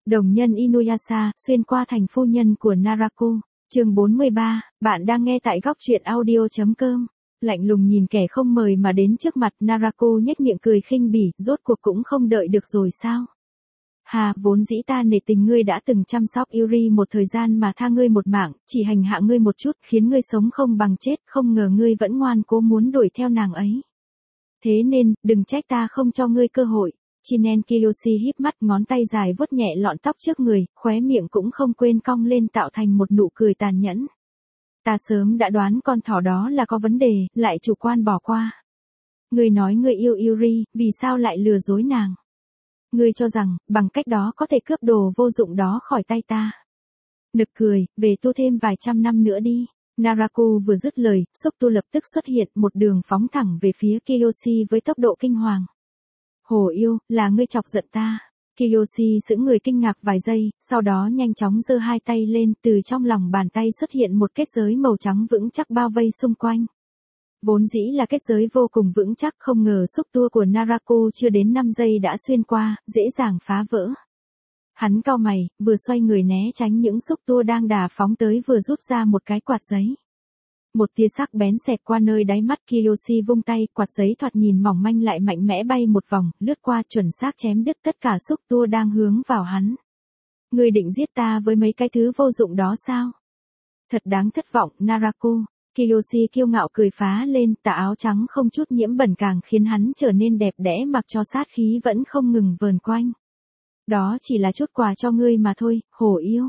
Đồng nhân Inuyasha, xuyên qua thành phu nhân của Naraku. Chương 43, bạn đang nghe tại góc truyện audio.com. Lạnh lùng nhìn kẻ không mời mà đến trước mặt, Naraku nhếch miệng cười khinh bỉ, rốt cuộc cũng không đợi được rồi sao? Hà, vốn dĩ ta nể tình ngươi đã từng chăm sóc Yuri một thời gian mà tha ngươi một mạng, chỉ hành hạ ngươi một chút, khiến ngươi sống không bằng chết, không ngờ ngươi vẫn ngoan cố muốn đuổi theo nàng ấy. Thế nên, đừng trách ta không cho ngươi cơ hội. Chinen Kiyoshi híp mắt, ngón tay dài vuốt nhẹ lọn tóc trước người, khóe miệng cũng không quên cong lên tạo thành một nụ cười tàn nhẫn. Ta sớm đã đoán con thỏ đó là có vấn đề, lại chủ quan bỏ qua. Ngươi nói ngươi yêu Yuri, vì sao lại lừa dối nàng? Ngươi cho rằng, bằng cách đó có thể cướp đồ vô dụng đó khỏi tay ta. Nực cười, về tu thêm vài trăm năm nữa đi. Naraku vừa dứt lời, xúc tu lập tức xuất hiện, một đường phóng thẳng về phía Kiyoshi với tốc độ kinh hoàng. Hồ yêu, là ngươi chọc giận ta. Kiyoshi sững người kinh ngạc vài giây, sau đó nhanh chóng giơ hai tay lên, từ trong lòng bàn tay xuất hiện một kết giới màu trắng vững chắc bao vây xung quanh. Vốn dĩ là kết giới vô cùng vững chắc, không ngờ xúc tua của Naraku chưa đến 5 giây đã xuyên qua, dễ dàng phá vỡ. Hắn cau mày, vừa xoay người né tránh những xúc tua đang đà phóng tới, vừa rút ra một cái quạt giấy. Một tia sắc bén xẹt qua nơi đáy mắt, Kiyoshi vung tay, quạt giấy thoạt nhìn mỏng manh lại mạnh mẽ bay một vòng, lướt qua, chuẩn xác chém đứt tất cả xúc tua đang hướng vào hắn. Ngươi định giết ta với mấy cái thứ vô dụng đó sao? Thật đáng thất vọng, Naraku. Kiyoshi kiêu ngạo cười phá lên, tà áo trắng không chút nhiễm bẩn càng khiến hắn trở nên đẹp đẽ, mặc cho sát khí vẫn không ngừng vờn quanh. Đó chỉ là chút quà cho ngươi mà thôi, hổ yêu.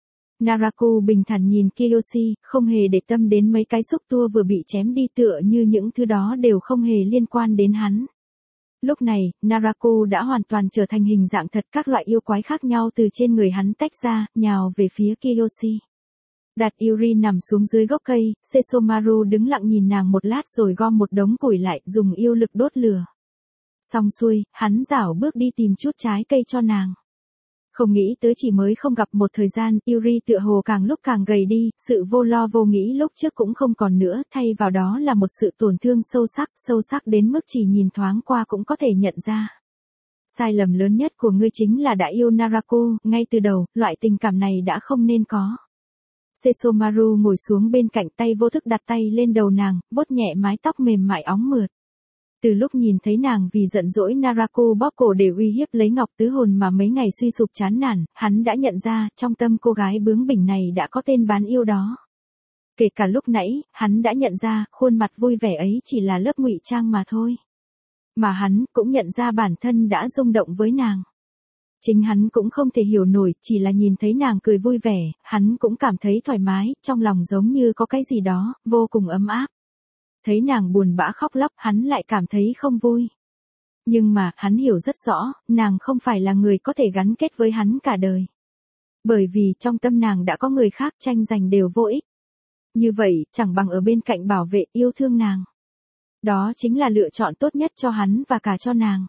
Naraku bình thản nhìn Kiyoshi, không hề để tâm đến mấy cái xúc tua vừa bị chém đi, tựa như những thứ đó đều không hề liên quan đến hắn. Lúc này, Naraku đã hoàn toàn trở thành hình dạng thật, các loại yêu quái khác nhau từ trên người hắn tách ra, nhào về phía Kiyoshi. Đặt Yuri nằm xuống dưới gốc cây, Sesomaru đứng lặng nhìn nàng một lát rồi gom một đống củi lại, dùng yêu lực đốt lửa. Xong xuôi, hắn rảo bước đi tìm chút trái cây cho nàng. Không nghĩ tới chỉ mới không gặp một thời gian, Yuri tựa hồ càng lúc càng gầy đi, sự vô lo vô nghĩ lúc trước cũng không còn nữa, thay vào đó là một sự tổn thương sâu sắc đến mức chỉ nhìn thoáng qua cũng có thể nhận ra. Sai lầm lớn nhất của ngươi chính là đã yêu Naraku, ngay từ đầu, loại tình cảm này đã không nên có. Sesomaru ngồi xuống bên cạnh, tay vô thức đặt tay lên đầu nàng, vuốt nhẹ mái tóc mềm mại óng mượt. Từ lúc nhìn thấy nàng vì giận dỗi Naraku bóp cổ để uy hiếp lấy ngọc tứ hồn mà mấy ngày suy sụp chán nản, hắn đã nhận ra, trong tâm cô gái bướng bỉnh này đã có tên bán yêu đó. Kể cả lúc nãy, hắn đã nhận ra, khuôn mặt vui vẻ ấy chỉ là lớp ngụy trang mà thôi. Mà hắn cũng nhận ra bản thân đã rung động với nàng. Chính hắn cũng không thể hiểu nổi, chỉ là nhìn thấy nàng cười vui vẻ, hắn cũng cảm thấy thoải mái, trong lòng giống như có cái gì đó, vô cùng ấm áp. Thấy nàng buồn bã khóc lóc, hắn lại cảm thấy không vui. Nhưng mà, hắn hiểu rất rõ, nàng không phải là người có thể gắn kết với hắn cả đời. Bởi vì trong tâm nàng đã có người khác, tranh giành đều vô ích. Như vậy, chẳng bằng ở bên cạnh bảo vệ, yêu thương nàng. Đó chính là lựa chọn tốt nhất cho hắn và cả cho nàng.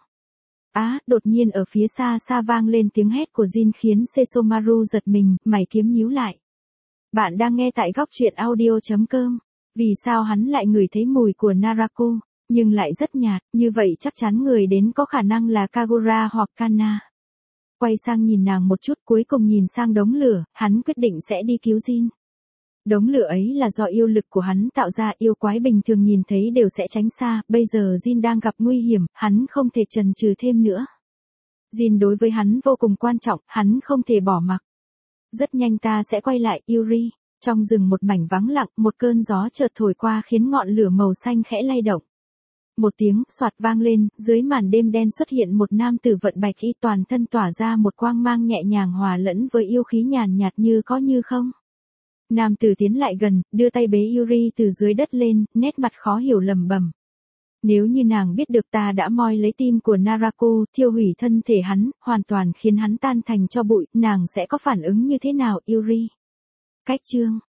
Đột nhiên ở phía xa xa vang lên tiếng hét của Jin khiến Sesomaru giật mình, mày kiếm nhíu lại. Bạn đang nghe tại góc truyện audio.com. Vì sao hắn lại ngửi thấy mùi của Naraku, nhưng lại rất nhạt, như vậy chắc chắn người đến có khả năng là Kagura hoặc Kanna. Quay sang nhìn nàng một chút, cuối cùng nhìn sang đống lửa, hắn quyết định sẽ đi cứu Jin. Đống lửa ấy là do yêu lực của hắn tạo ra, yêu quái bình thường nhìn thấy đều sẽ tránh xa, bây giờ Jin đang gặp nguy hiểm, hắn không thể chần chừ thêm nữa. Jin đối với hắn vô cùng quan trọng, hắn không thể bỏ mặc. Rất nhanh ta sẽ quay lại, Yuri. Trong rừng một mảnh vắng lặng, một cơn gió chợt thổi qua khiến ngọn lửa màu xanh khẽ lay động. Một tiếng xoạt vang lên, dưới màn đêm đen xuất hiện một nam tử vận bạch y, toàn thân tỏa ra một quang mang nhẹ nhàng hòa lẫn với yêu khí nhàn nhạt như có như không. Nam tử tiến lại gần, đưa tay bế Yuri từ dưới đất lên, nét mặt khó hiểu lẩm bẩm. Nếu như nàng biết được ta đã moi lấy tim của Naraku, thiêu hủy thân thể hắn, hoàn toàn khiến hắn tan thành tro bụi, nàng sẽ có phản ứng như thế nào, Yuri? Cách chương